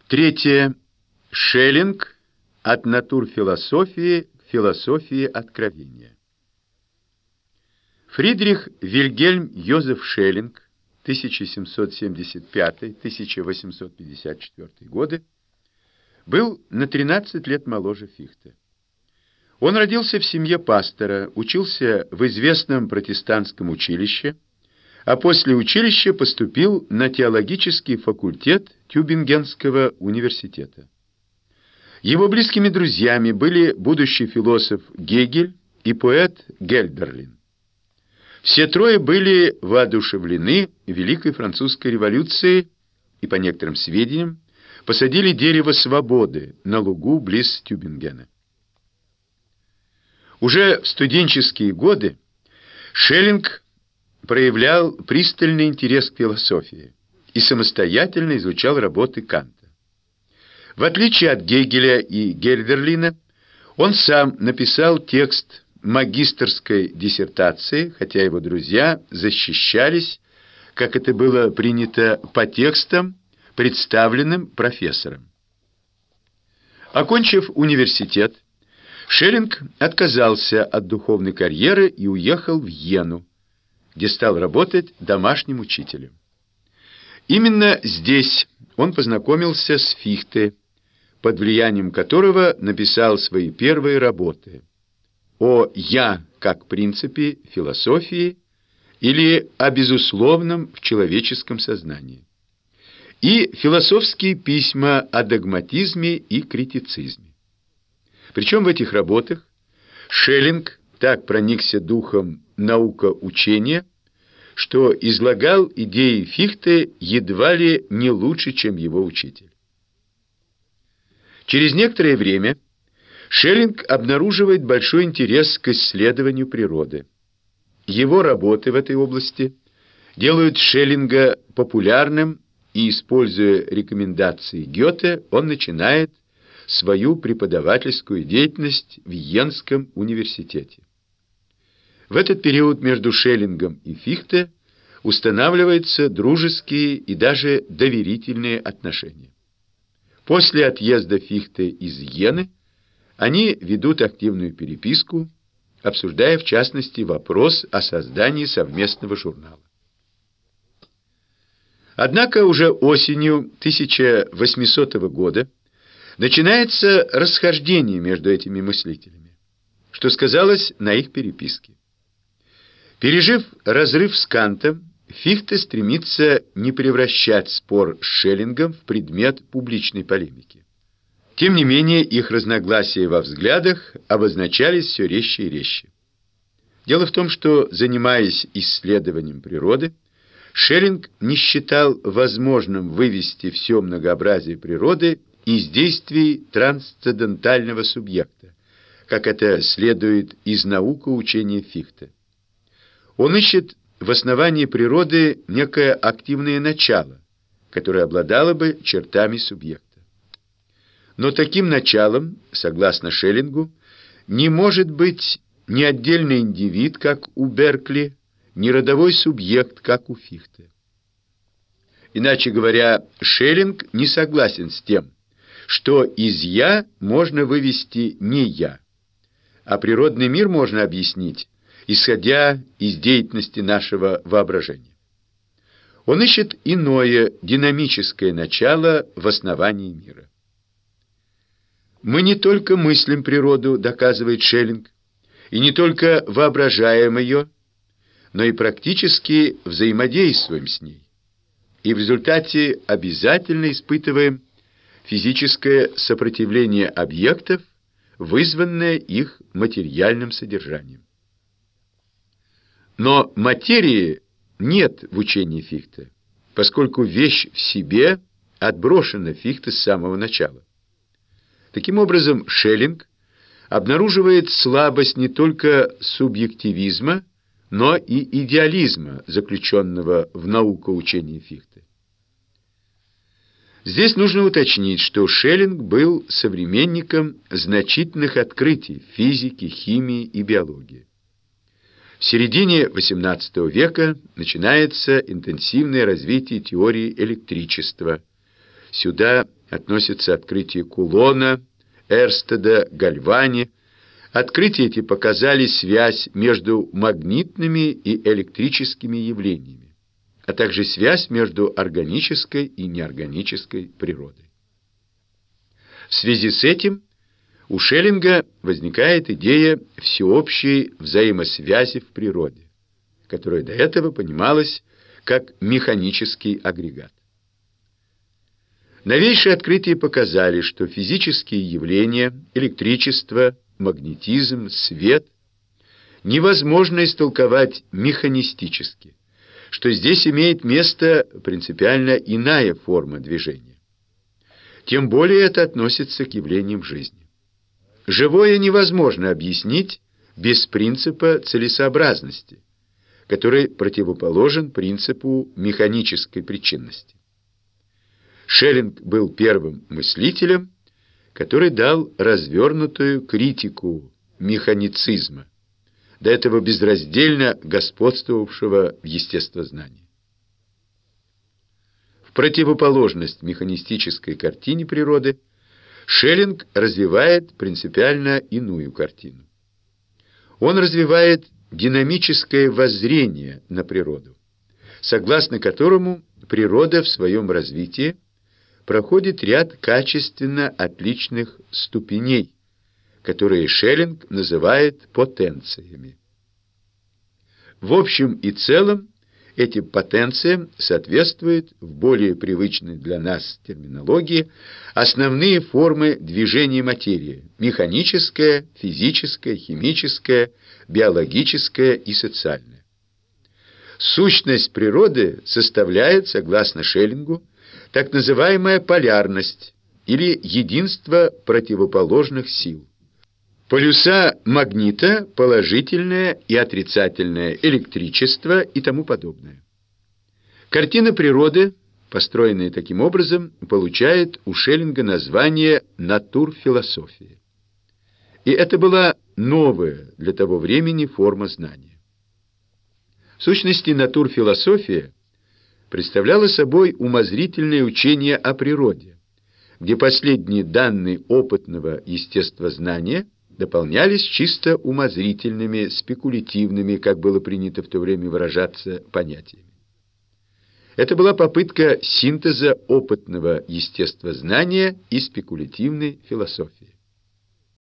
Третье. Шеллинг от натурфилософии к философии откровения. Фридрих Вильгельм Йозеф Шеллинг 1775-1854 годы был на 13 лет моложе Фихте. Он родился в семье пастора, учился в известном протестантском училище, а после училища поступил на теологический факультет Тюбингенского университета. Его близкими друзьями были будущий философ Гегель и поэт Гельдерлин. Все трое были воодушевлены Великой Французской революцией и, по некоторым сведениям, посадили дерево свободы на лугу близ Тюбингена. Уже в студенческие годы Шеллинг проявлял пристальный интерес к философии и самостоятельно изучал работы Канта. В отличие от Гегеля и Гельдерлина, он сам написал текст магистерской диссертации, хотя его друзья защищались, как это было принято, по текстам, представленным профессором. Окончив университет, Шеллинг отказался от духовной карьеры и уехал в Йену, где стал работать домашним учителем. Именно здесь он познакомился с Фихте, под влиянием которого написал свои первые работы о «я» как принципе философии или о безусловном в человеческом сознании, и философские письма о догматизме и критицизме. Причем в этих работах Шеллинг так проникся духом наукоучения, что излагал идеи Фихте едва ли не лучше, чем его учитель. Через некоторое время Шеллинг обнаруживает большой интерес к исследованию природы. Его работы в этой области делают Шеллинга популярным, и, используя рекомендации Гёте, он начинает свою преподавательскую деятельность в Йенском университете. В этот период между Шеллингом и Фихте устанавливаются дружеские и даже доверительные отношения. После отъезда Фихте из Йены они ведут активную переписку, обсуждая в частности вопрос о создании совместного журнала. Однако уже осенью 1800 года начинается расхождение между этими мыслителями, что сказалось на их переписке. Пережив разрыв с Кантом, Фихте стремится не превращать спор с Шеллингом в предмет публичной полемики. Тем не менее, их разногласия во взглядах обозначались все резче и резче. Дело в том, что, занимаясь исследованием природы, Шеллинг не считал возможным вывести все многообразие природы из действий трансцендентального субъекта, как это следует из наукоучения Фихте. Он ищет в основании природы некое активное начало, которое обладало бы чертами субъекта. Но таким началом, согласно Шеллингу, не может быть ни отдельный индивид, как у Беркли, ни родовой субъект, как у Фихте. Иначе говоря, Шеллинг не согласен с тем, что из «я» можно вывести не «я», а природный мир можно объяснить, исходя из деятельности нашего воображения. Он ищет иное, динамическое начало в основании мира. Мы не только мыслим природу, доказывает Шеллинг, и не только воображаем ее, но и практически взаимодействуем с ней, и в результате обязательно испытываем физическое сопротивление объектов, вызванное их материальным содержанием. Но материи нет в учении Фихте, поскольку вещь в себе отброшена Фихте с самого начала. Таким образом, Шеллинг обнаруживает слабость не только субъективизма, но и идеализма, заключенного в наукоучении Фихте. Здесь нужно уточнить, что Шеллинг был современником значительных открытий в физике, химии и биологии. В середине XVIII века начинается интенсивное развитие теории электричества, Сюда относятся открытия Кулона, Эрстеда, Гальвани. Открытия эти показали связь между магнитными и электрическими явлениями, а также связь между органической и неорганической природой. В связи с этим у Шеллинга возникает идея всеобщей взаимосвязи в природе, которая до этого понималась как механический агрегат. Новейшие открытия показали, что физические явления, электричество, магнетизм, свет невозможно истолковать механистически, что здесь имеет место принципиально иная форма движения. Тем более это относится к явлениям жизни. Живое невозможно объяснить без принципа целесообразности, который противоположен принципу механической причинности. Шеллинг был первым мыслителем, который дал развернутую критику механицизма, до этого безраздельно господствовавшего в естествознании. В противоположность механистической картине природы Шеллинг развивает принципиально иную картину. Он развивает динамическое воззрение на природу, согласно которому природа в своем развитии проходит ряд качественно отличных ступеней, которые Шеллинг называет потенциями. В общем и целом этим потенциям соответствуют в более привычной для нас терминологии основные формы движения материи: механическая, физическая, химическая, биологическая и социальная. Сущность природы составляет, согласно Шеллингу, так называемая полярность или единство противоположных сил. Полюса магнита, положительное и отрицательное электричество и тому подобное. Картина природы, построенная таким образом, получает у Шеллинга название натурфилософии. И это была новая для того времени форма знания. В сущности, натурфилософия представляла собой умозрительное учение о природе, где последние данные опытного естествознания дополнялись чисто умозрительными, спекулятивными, как было принято в то время выражаться, понятиями. Это была попытка синтеза опытного естествознания и спекулятивной философии.